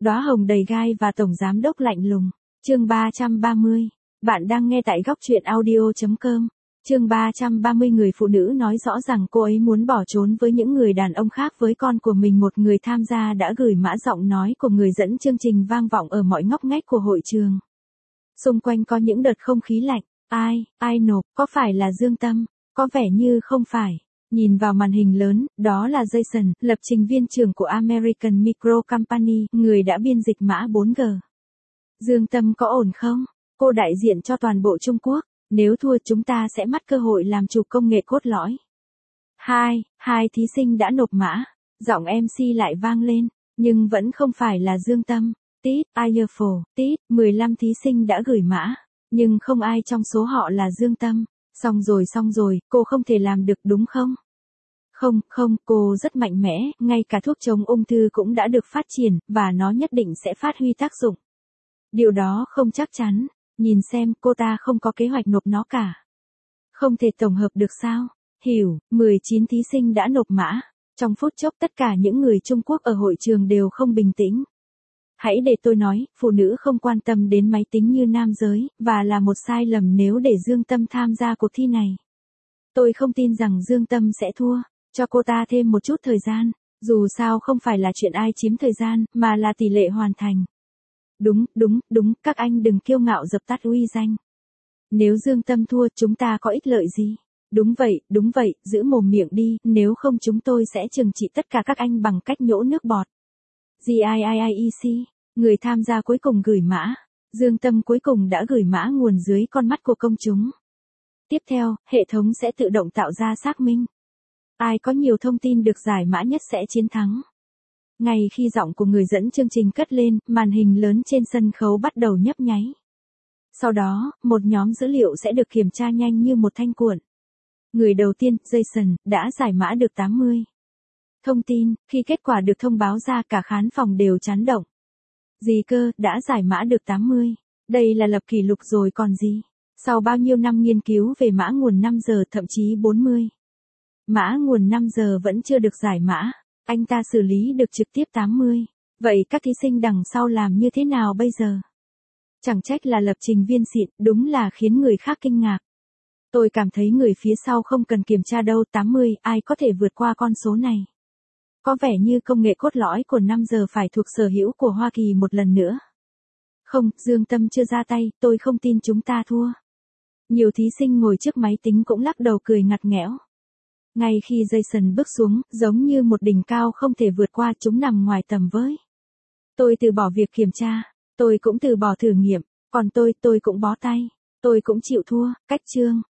Đóa hồng đầy gai và tổng giám đốc lạnh lùng. Chương 330. Bạn đang nghe tại góc truyện audio.com. Chương 330. Người phụ nữ nói rõ rằng cô ấy muốn bỏ trốn với những người đàn ông khác với con của mình. Một người tham gia đã gửi mã giọng nói của người dẫn chương trình vang vọng ở mọi ngóc ngách của hội trường. Xung quanh có những đợt không khí lạnh. Ai nộp, có phải là Dương Tâm? Có vẻ như không phải. Nhìn vào màn hình lớn, đó là Jason, lập trình viên trưởng của American Micro Company, người đã biên dịch mã 4G. Dương Tâm có ổn không? Cô đại diện cho toàn bộ Trung Quốc. Nếu thua chúng ta sẽ mất cơ hội làm chủ công nghệ cốt lõi. Hai thí sinh đã nộp mã. Giọng MC lại vang lên, nhưng vẫn không phải là Dương Tâm. Tít, Ayerful, tít, 15 thí sinh đã gửi mã, nhưng không ai trong số họ là Dương Tâm. Xong rồi, cô không thể làm được đúng không? Không, cô rất mạnh mẽ, ngay cả thuốc chống ung thư cũng đã được phát triển, và nó nhất định sẽ phát huy tác dụng. Điều đó không chắc chắn, nhìn xem cô ta không có kế hoạch nộp nó cả. Không thể tổng hợp được sao? Hiểu, 19 thí sinh đã nộp mã. Trong phút chốc tất cả những người Trung Quốc ở hội trường đều không bình tĩnh. Hãy để tôi nói, phụ nữ không quan tâm đến máy tính như nam giới, và là một sai lầm nếu để Dương Tâm tham gia cuộc thi này. Tôi không tin rằng Dương Tâm sẽ thua, cho cô ta thêm một chút thời gian, dù sao không phải là chuyện ai chiếm thời gian, mà là tỷ lệ hoàn thành. Đúng, các anh đừng kiêu ngạo dập tắt uy danh. Nếu Dương Tâm thua chúng ta có ích lợi gì? Đúng vậy, giữ mồm miệng đi, nếu không chúng tôi sẽ trừng trị tất cả các anh bằng cách nhổ nước bọt. GIIEC, người tham gia cuối cùng gửi mã. Dương Tâm cuối cùng đã gửi mã nguồn dưới con mắt của công chúng. Tiếp theo, hệ thống sẽ tự động tạo ra xác minh. Ai có nhiều thông tin được giải mã nhất sẽ chiến thắng. Ngay khi giọng của người dẫn chương trình cất lên, màn hình lớn trên sân khấu bắt đầu nhấp nháy. Sau đó, một nhóm dữ liệu sẽ được kiểm tra nhanh như một thanh cuộn. Người đầu tiên, Jason, đã giải mã được 80. Thông tin, khi kết quả được thông báo ra cả khán phòng đều chấn động. Gì cơ, đã giải mã được 80. Đây là lập kỷ lục rồi còn gì. Sau bao nhiêu năm nghiên cứu về mã nguồn 5 giờ thậm chí 40. Mã nguồn 5 giờ vẫn chưa được giải mã. Anh ta xử lý được trực tiếp 80. Vậy các thí sinh đằng sau làm như thế nào bây giờ? Chẳng trách là lập trình viên xịn, đúng là khiến người khác kinh ngạc. Tôi cảm thấy người phía sau không cần kiểm tra đâu. 80, ai có thể vượt qua con số này? Có vẻ như công nghệ cốt lõi của 5 giờ phải thuộc sở hữu của Hoa Kỳ một lần nữa. Không, Dương Tâm chưa ra tay, tôi không tin chúng ta thua. Nhiều thí sinh ngồi trước máy tính cũng lắc đầu cười ngặt nghẽo. Ngay khi Jason bước xuống, giống như một đỉnh cao không thể vượt qua, chúng nằm ngoài tầm với. Tôi từ bỏ việc kiểm tra, tôi cũng từ bỏ thử nghiệm, còn tôi cũng bó tay, tôi cũng chịu thua. Cách chương